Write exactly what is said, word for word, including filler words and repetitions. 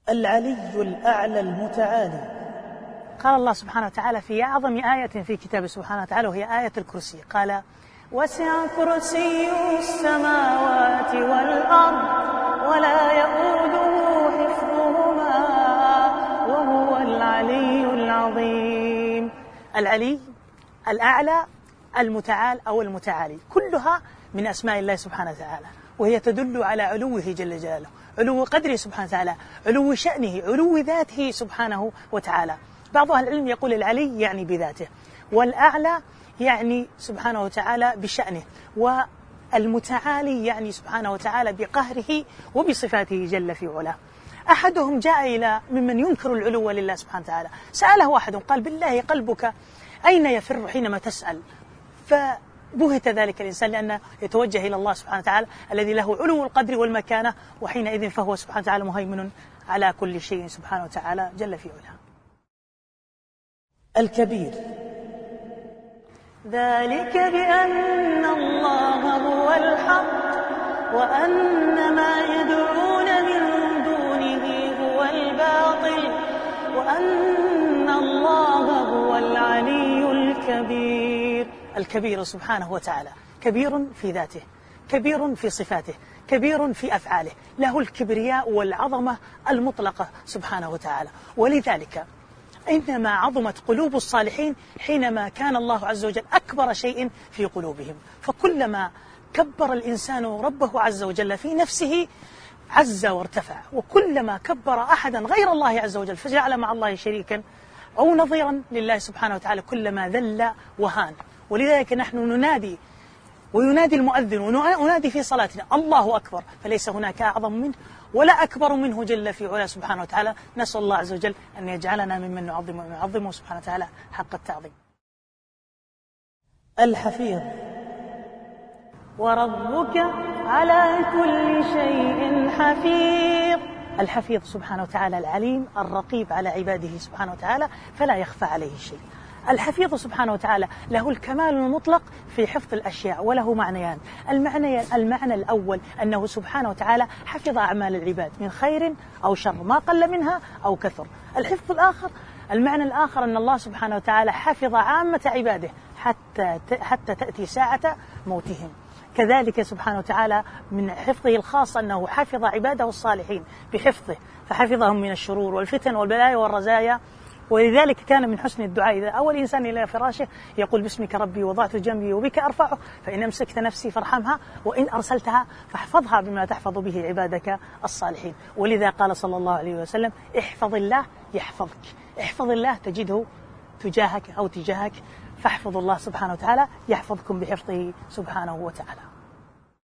العلي الأعلى المتعالي. قال الله سبحانه وتعالى في أعظم آية في كتابه سبحانه وتعالى وهي آية الكرسي، قال: وسع كرسيه السماوات والأرض ولا يؤوده حفظهما وهو العلي العظيم. العلي، الأعلى، المتعال أو المتعالي، كلها من أسماء الله سبحانه وتعالى، وهي تدل على علوه جل جلاله، علو قدره سبحانه وتعالى، علو شأنه، علو ذاته سبحانه وتعالى. بعض أهل العلم يقول العلي يعني بذاته، والأعلى يعني سبحانه وتعالى بشأنه، والمتعالي يعني سبحانه وتعالى بقهره وبصفاته جل في علاه. أحدهم جاء إلى ممن ينكر العلو لله سبحانه وتعالى، سأله واحد قال: بالله قلبك أين يفر حينما تسأل؟ فبهت ذلك الإنسان لأنه يتوجه إلى الله سبحانه وتعالى الذي له علو القدر والمكانة، وحينئذ فهو سبحانه وتعالى مهيمن على كل شيء سبحانه وتعالى جل في علاه. الكبير. ذلك بأن الله هو الحق وأن ما يدعون من دونه هو الباطل وأن الله هو العلي الكبير. الكبير سبحانه وتعالى كبير في ذاته، كبير في صفاته، كبير في أفعاله، له الكبرياء والعظمة المطلقة سبحانه وتعالى. ولذلك إنما عظمت قلوب الصالحين حينما كان الله عز وجل أكبر شيء في قلوبهم، فكلما كبر الإنسان ربه عز وجل في نفسه عز وارتفع، وكلما كبر أحدا غير الله عز وجل فجعل مع الله شريكا أو نظيرا لله سبحانه وتعالى كلما ذل وهان. ولذلك نحن ننادي وينادي المؤذن وننادي في صلاتنا: الله أكبر، فليس هناك أعظم منه ولا أكبر منه جل في علاه سبحانه وتعالى. نسأل الله عز وجل أن يجعلنا ممن نعظم ونعظمه سبحانه وتعالى حق التعظيم. الحفيظ. وربك على كل شيء حفيظ. الحفيظ سبحانه وتعالى العليم الرقيب على عباده سبحانه وتعالى فلا يخفى عليه شيء. الحفيظ سبحانه وتعالى له الكمال المطلق في حفظ الأشياء، وله معنيان. المعنى, المعنى الأول أنه سبحانه وتعالى حفظ أعمال العباد من خير أو شر، ما قل منها أو كثر. الحفظ الآخر، المعنى الآخر أن الله سبحانه وتعالى حفظ عامة عباده حتى حتى تأتي ساعة موتهم. كذلك سبحانه وتعالى من حفظه الخاص أنه حفظ عباده الصالحين بحفظه، فحفظهم من الشرور والفتن والبلايا والرزايا. ولذلك كان من حسن الدعاء إذا أول إنسان إلى فراشه يقول: باسمك ربي وضعت جنبي وبك أرفعه، فإن أمسكت نفسي فارحمها وإن أرسلتها فاحفظها بما تحفظ به عبادك الصالحين. ولذا قال صلى الله عليه وسلم: احفظ الله يحفظك، احفظ الله تجده تجاهك أو تجاهك، فاحفظ الله سبحانه وتعالى يحفظكم بحفظه سبحانه وتعالى.